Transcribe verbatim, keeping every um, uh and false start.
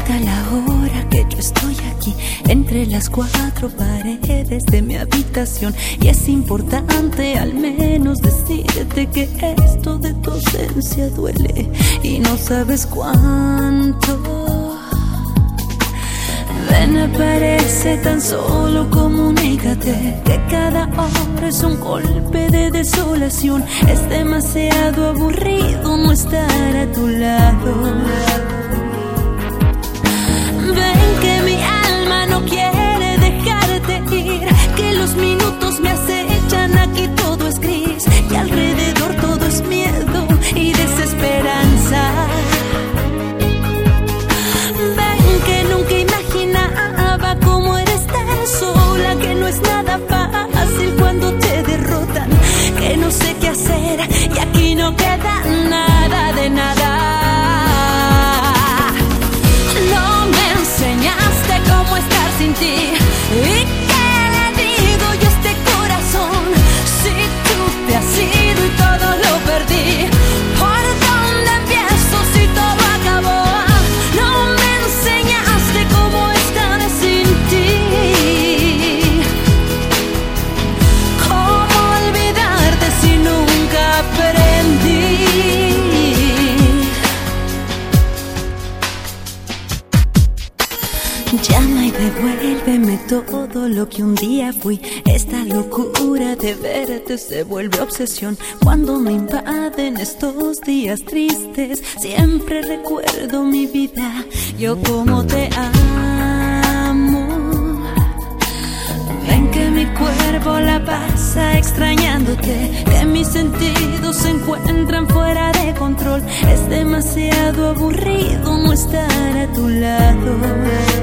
cuenta la hora que yo estoy aquí entre las cuatro paredes de mi habitación, y es importante al menos decirte que esto de tu ausencia duele y no sabes cuánto. Ven, aparece, tan solo comunícate que cada hora es un golpe de desolación. Es demasiado aburrido no estar a tu lado. Ven que mi alma no quiere dejarte ir, que los minutos me acechan, aquí todo es gris y alrededor todo es miedo y desesperanza. Ven que nunca imaginaba cómo era estar sola, que no es nada fácil cuando te derrotan, que no sé qué hacer y aquí no queda nada de nada. No me enseñaste cómo estar sin ti, ¿y qué le digo yo a este corazón? Si tú te has ido y todo lo perdí, ¿por dónde empiezo si todo acabó? No me enseñaste cómo estar sin ti, cómo olvidarte si nunca aprendí. Llama y devuélveme todo lo que un día fui. Esta locura de verte se vuelve obsesión. Cuando me invaden estos días tristes, siempre recuerdo mi vida, yo como te amo. Ven que mi cuerpo la pasa extrañándote, que mis sentidos se encuentran fuera de control. Es demasiado aburrido no estar a tu lado.